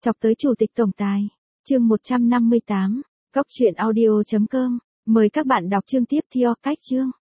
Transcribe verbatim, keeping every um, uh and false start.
Chọc tới chủ tịch tổng tài. Chương một trăm năm mươi tám, góc truyện audio chấm com. Mời các bạn đọc chương tiếp theo. Cách chương.